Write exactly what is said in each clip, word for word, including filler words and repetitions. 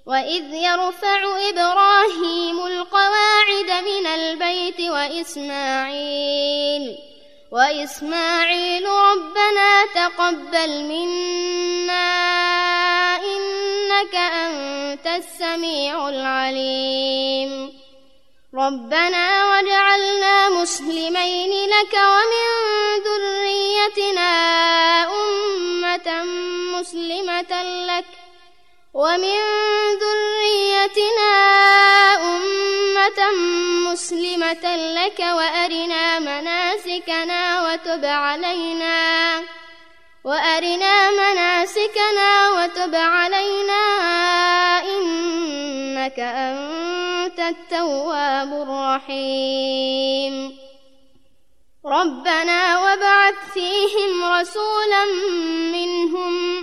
وإذ يرفع إبراهيم القواعد من البيت وإسماعيل وإسماعيل ربنا تقبل منا إنك أنت السميع العليم ربنا واجعلنا مسلمين لك ومن ذريتنا أمة مسلمة لك ومن ذريتنا أمة مسلمة لك وأرنا مناسكنا وتب علينا وأرنا مناسكنا وتب علينا إنك أنت التواب الرحيم ربنا وابعث فيهم رسولا منهم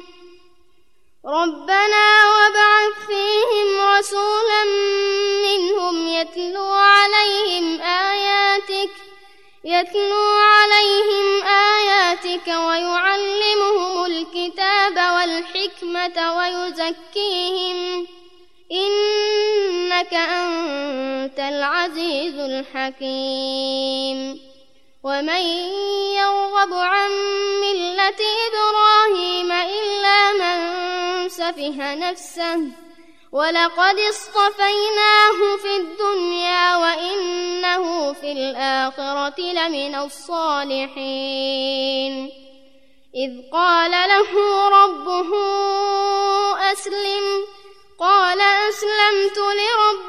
ربنا وابعث فيهم رسولا منهم يتلو عليهم آياتك يتلو عليهم آياتك ويعلمهم الكتاب والحكمة ويزكيهم إنك أنت العزيز الحكيم ومن يرغب عن ملة إبراهيم إلا من سفه نفسه ولقد اصطفيناه في الدنيا وإنه في الآخرة لمن الصالحين إذ قال له ربه أسلم قال أسلمت لرب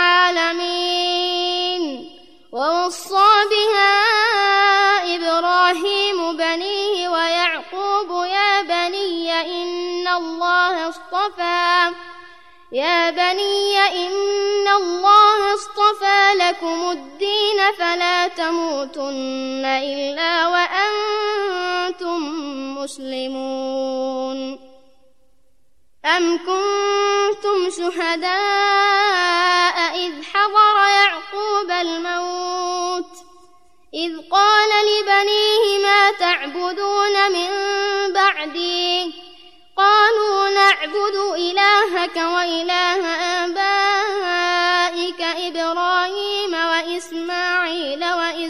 العالمين ووصى بها إبراهيم بنيه ويعقوب يا بني إن الله اصطفى يا بني إن الله اصطفى لكم الدين فلا تموتن إلا وأنتم مسلمون أم كنتم شهداء إذ حضر يعقوب الموت إذ قال لبنيه ما تعبدون من بعدي قالوا نعبد إلهك وإله آبائك إبراهيم وإسماعيل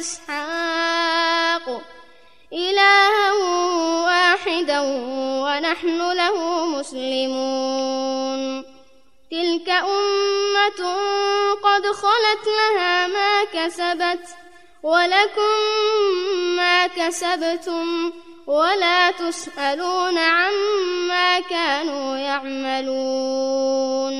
وإسحاق إلها واحدا ونحن له مسلمون تلك أمة قد خلت لها ما كسبت ولكم ما كسبتم ولا تسألون عما كانوا يعملون